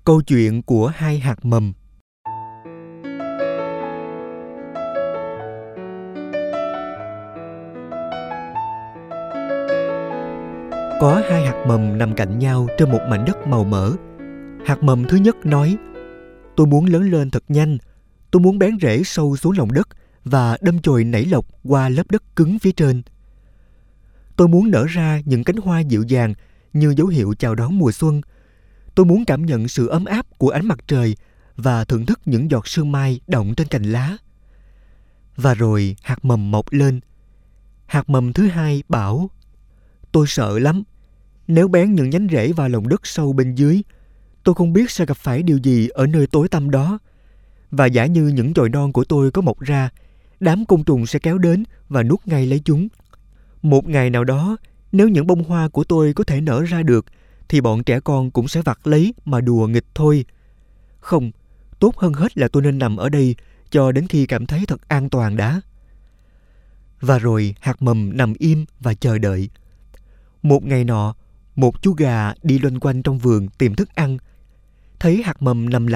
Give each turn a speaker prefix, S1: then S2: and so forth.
S1: Câu chuyện của hai hạt mầm. Có hai hạt mầm nằm cạnh nhau trên một mảnh đất màu mỡ. Hạt mầm thứ nhất nói: tôi muốn lớn lên thật nhanh. Tôi muốn bén rễ sâu xuống lòng đất và đâm chồi nảy lộc qua lớp đất cứng phía trên. Tôi muốn nở ra những cánh hoa dịu dàng như dấu hiệu chào đón mùa xuân. Tôi muốn cảm nhận sự ấm áp của ánh mặt trời và thưởng thức những giọt sương mai đọng trên cành lá. Và rồi hạt mầm mọc lên. Hạt mầm thứ hai bảo: tôi sợ lắm. Nếu bén những nhánh rễ vào lòng đất sâu bên dưới, tôi không biết sẽ gặp phải điều gì ở nơi tối tăm đó. Và giả như những chồi non của tôi có mọc ra, đám côn trùng sẽ kéo đến và nuốt ngay lấy chúng. Một ngày nào đó, nếu những bông hoa của tôi có thể nở ra được, thì bọn trẻ con cũng sẽ vặt lấy mà đùa nghịch thôi. Không, tốt hơn hết là tôi nên nằm ở đây cho đến khi cảm thấy thật an toàn đã. Và rồi hạt mầm nằm im và chờ đợi. Một ngày nọ, một chú gà đi loanh quanh trong vườn tìm thức ăn. Thấy hạt mầm nằm